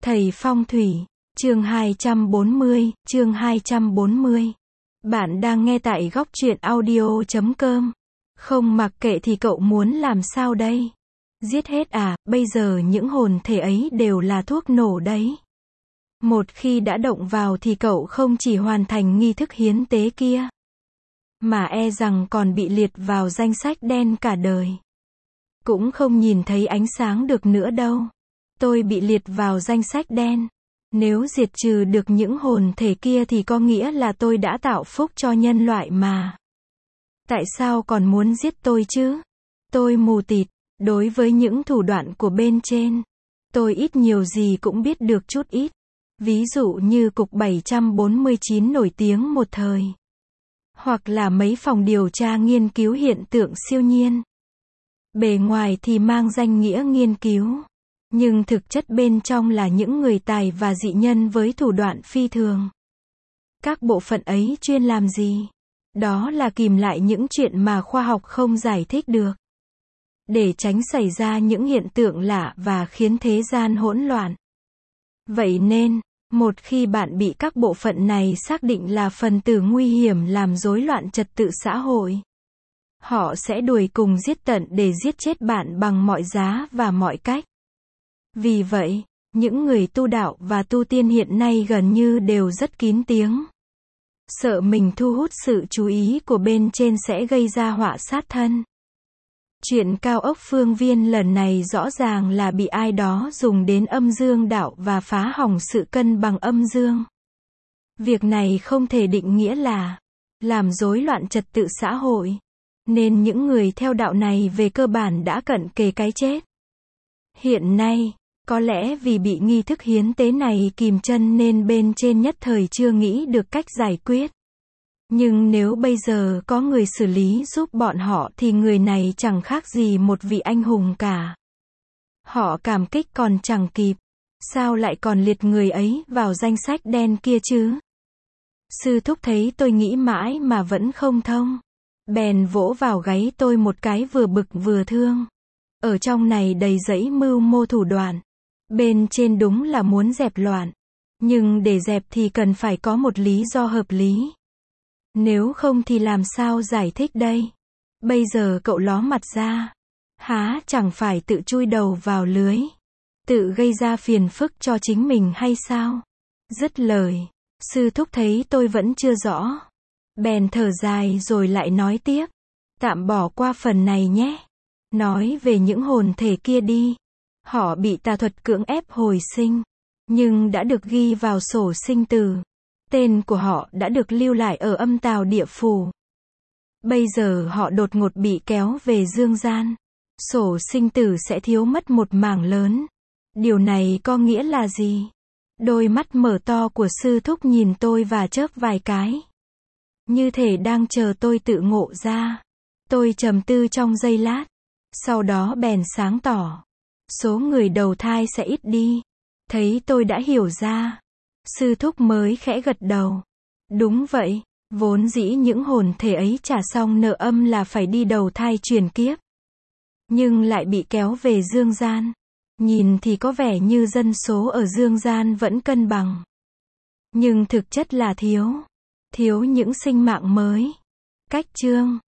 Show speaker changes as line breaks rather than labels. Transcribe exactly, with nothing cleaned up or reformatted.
Thầy phong thủy, chương hai trăm bốn mươi, chương hai trăm bốn mươi. Bạn đang nghe tại góc truyện audio chấm com. Không mặc kệ thì cậu muốn làm sao đây? Giết hết à, bây giờ những hồn thể ấy đều là thuốc nổ đấy. Một khi đã động vào thì cậu không chỉ hoàn thành nghi thức hiến tế kia, mà e rằng còn bị liệt vào danh sách đen cả đời. Cũng không nhìn thấy ánh sáng được nữa đâu. Tôi bị liệt vào danh sách đen. Nếu diệt trừ được những hồn thể kia thì có nghĩa là tôi đã tạo phúc cho nhân loại mà. Tại sao còn muốn giết tôi chứ? Tôi mù tịt. Đối với những thủ đoạn của bên trên, tôi ít nhiều gì cũng biết được chút ít. Ví dụ như cục bảy trăm bốn mươi chín nổi tiếng một thời. Hoặc là mấy phòng điều tra nghiên cứu hiện tượng siêu nhiên. Bề ngoài thì mang danh nghĩa nghiên cứu, nhưng thực chất bên trong là những người tài và dị nhân với thủ đoạn phi thường. Các bộ phận ấy chuyên làm gì? Đó là kìm lại những chuyện mà khoa học không giải thích được, để tránh xảy ra những hiện tượng lạ và khiến thế gian hỗn loạn. Vậy nên, một khi bạn bị các bộ phận này xác định là phần tử nguy hiểm làm rối loạn trật tự xã hội, họ sẽ đuổi cùng giết tận để giết chết bạn bằng mọi giá và mọi cách. Vì vậy, những người tu đạo và tu tiên hiện nay gần như đều rất kín tiếng. Sợ mình thu hút sự chú ý của bên trên sẽ gây ra họa sát thân. Chuyện cao ốc Phương Viên lần này rõ ràng là bị ai đó dùng đến âm dương đạo và phá hỏng sự cân bằng âm dương. Việc này không thể định nghĩa là làm rối loạn trật tự xã hội, nên những người theo đạo này về cơ bản đã cận kề cái chết. Hiện nay, có lẽ vì bị nghi thức hiến tế này kìm chân nên bên trên nhất thời chưa nghĩ được cách giải quyết. Nhưng nếu bây giờ có người xử lý giúp bọn họ thì người này chẳng khác gì một vị anh hùng cả. Họ cảm kích còn chẳng kịp. Sao lại còn liệt người ấy vào danh sách đen kia chứ? Sư thúc thấy tôi nghĩ mãi mà vẫn không thông. Bèn vỗ vào gáy tôi một cái vừa bực vừa thương. Ở trong này đầy dẫy mưu mô thủ đoạn. Bên trên đúng là muốn dẹp loạn. Nhưng để dẹp thì cần phải có một lý do hợp lý. Nếu không thì làm sao giải thích đây? Bây giờ cậu ló mặt ra. Há chẳng phải tự chui đầu vào lưới, tự gây ra phiền phức cho chính mình hay sao? Dứt lời, sư thúc thấy tôi vẫn chưa rõ, bèn thở dài rồi lại nói tiếp. Tạm bỏ qua phần này nhé. Nói về những hồn thể kia đi. Họ bị tà thuật cưỡng ép hồi sinh, nhưng đã được ghi vào sổ sinh tử. Tên của họ đã được lưu lại ở âm tào địa phủ. Bây giờ họ đột ngột bị kéo về dương gian. Sổ sinh tử sẽ thiếu mất một mảng lớn. Điều này có nghĩa là gì? Đôi mắt mở to của sư thúc nhìn tôi và chớp vài cái, như thể đang chờ tôi tự ngộ ra. Tôi trầm tư trong giây lát, sau đó bèn sáng tỏ. Số người đầu thai sẽ ít đi. Thấy tôi đã hiểu ra, sư thúc mới khẽ gật đầu. Đúng vậy, vốn dĩ những hồn thể ấy trả xong nợ âm là phải đi đầu thai chuyển kiếp, nhưng lại bị kéo về dương gian. Nhìn thì có vẻ như dân số ở dương gian vẫn cân bằng, nhưng thực chất là thiếu, thiếu những sinh mạng mới. Cách chương